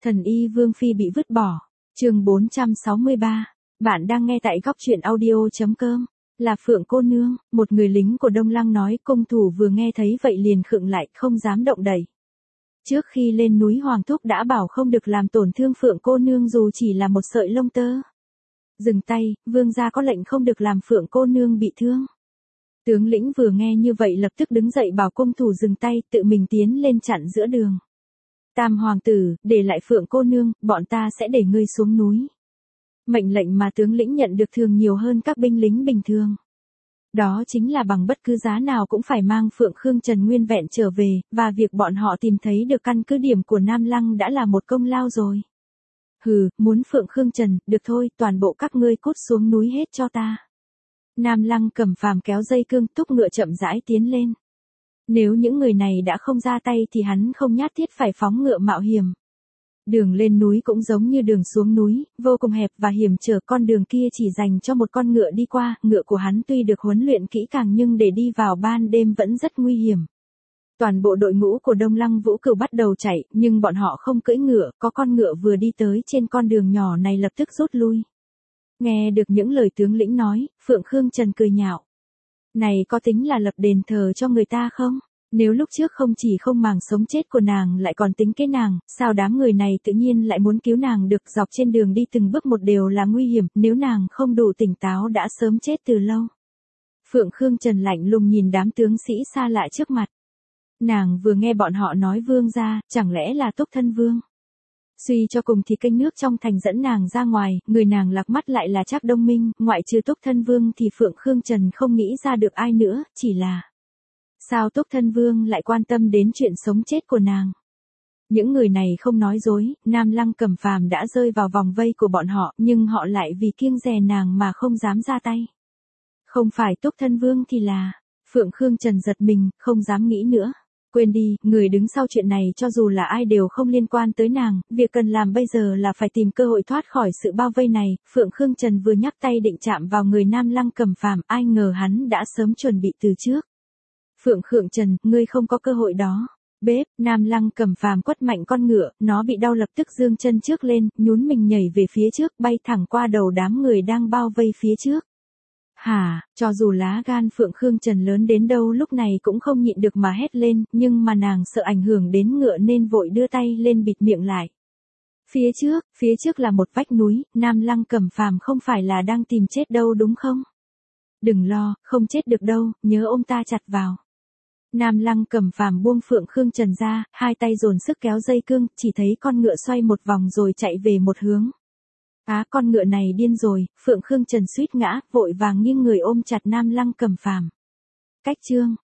Thần y Vương Phi bị vứt bỏ. Chương 463. Bạn đang nghe tại góc truyện audio.com. Là Phượng cô nương, một người lính của Đông Lăng nói, cung thủ vừa nghe thấy vậy liền khựng lại, không dám động đậy. Trước khi lên núi Hoàng Thúc đã bảo không được làm tổn thương Phượng cô nương dù chỉ là một sợi lông tơ. Dừng tay, vương gia có lệnh không được làm Phượng cô nương bị thương. Tướng lĩnh vừa nghe như vậy lập tức đứng dậy bảo cung thủ dừng tay, tự mình tiến lên chặn giữa đường. Tam hoàng tử, để lại Phượng cô nương, bọn ta sẽ để ngươi xuống núi. Mệnh lệnh mà tướng lĩnh nhận được thường nhiều hơn các binh lính bình thường. Đó chính là bằng bất cứ giá nào cũng phải mang Phượng Khương Trần nguyên vẹn trở về, và việc bọn họ tìm thấy được căn cứ điểm của Nam Lăng đã là một công lao rồi. Hừ, muốn Phượng Khương Trần, được thôi, toàn bộ các ngươi cút xuống núi hết cho ta. Nam Lăng Cẩm Phàm kéo dây cương, thúc ngựa chậm rãi tiến lên. Nếu những người này đã không ra tay thì hắn không nhất thiết phải phóng ngựa mạo hiểm. Đường lên núi cũng giống như đường xuống núi, vô cùng hẹp và hiểm trở, con đường kia chỉ dành cho một con ngựa đi qua, ngựa của hắn tuy được huấn luyện kỹ càng nhưng để đi vào ban đêm vẫn rất nguy hiểm. Toàn bộ đội ngũ của Đông Lăng Vũ Cửu bắt đầu chạy, nhưng bọn họ không cưỡi ngựa, có con ngựa vừa đi tới trên con đường nhỏ này lập tức rút lui. Nghe được những lời tướng lĩnh nói, Phượng Khương Trần cười nhạo. Này có tính là lập đền thờ cho người ta không? Nếu lúc trước không chỉ không màng sống chết của nàng lại còn tính kế nàng, sao đám người này tự nhiên lại muốn cứu nàng được, dọc trên đường đi từng bước một đều là nguy hiểm, nếu nàng không đủ tỉnh táo đã sớm chết từ lâu. Phượng Khương Trần lạnh lùng nhìn đám tướng sĩ xa lạ trước mặt. Nàng vừa nghe bọn họ nói vương gia, chẳng lẽ là Túc Thân Vương? Suy cho cùng thì kênh nước trong thành dẫn nàng ra ngoài, người nàng lạc mắt lại là Trác Đông Minh, ngoại trừ Túc Thân Vương thì Phượng Khương Trần không nghĩ ra được ai nữa, chỉ là sao Túc Thân Vương lại quan tâm đến chuyện sống chết của nàng? Những người này không nói dối, Nam Lăng Cẩm Phàm đã rơi vào vòng vây của bọn họ, nhưng họ lại vì kiêng dè nàng mà không dám ra tay. Không phải Túc Thân Vương thì là... Phượng Khương Trần giật mình, không dám nghĩ nữa. Quên đi, người đứng sau chuyện này cho dù là ai đều không liên quan tới nàng, việc cần làm bây giờ là phải tìm cơ hội thoát khỏi sự bao vây này. Phượng Khương Trần vừa nhắc tay định chạm vào người Nam Lăng Cẩm Phàm, ai ngờ hắn đã sớm chuẩn bị từ trước. Phượng Khương Trần, ngươi không có cơ hội đó. Bếp, Nam Lăng Cẩm Phàm quất mạnh con ngựa, nó bị đau lập tức giương chân trước lên, nhún mình nhảy về phía trước, bay thẳng qua đầu đám người đang bao vây phía trước. Hả, cho dù lá gan Phượng Khương Trần lớn đến đâu lúc này cũng không nhịn được mà hét lên, nhưng mà nàng sợ ảnh hưởng đến ngựa nên vội đưa tay lên bịt miệng lại. Phía trước là một vách núi, Nam Lăng Cẩm Phàm không phải là đang tìm chết đâu đúng không? Đừng lo, không chết được đâu, nhớ ôm ta chặt vào. Nam Lăng Cẩm Phàm buông Phượng Khương Trần ra, hai tay dồn sức kéo dây cương, chỉ thấy con ngựa xoay một vòng rồi chạy về một hướng. Con ngựa này điên rồi, Phượng Khương Trần suýt ngã, vội vàng nghiêng người ôm chặt Nam Lăng Cẩm Phàm. Cách chương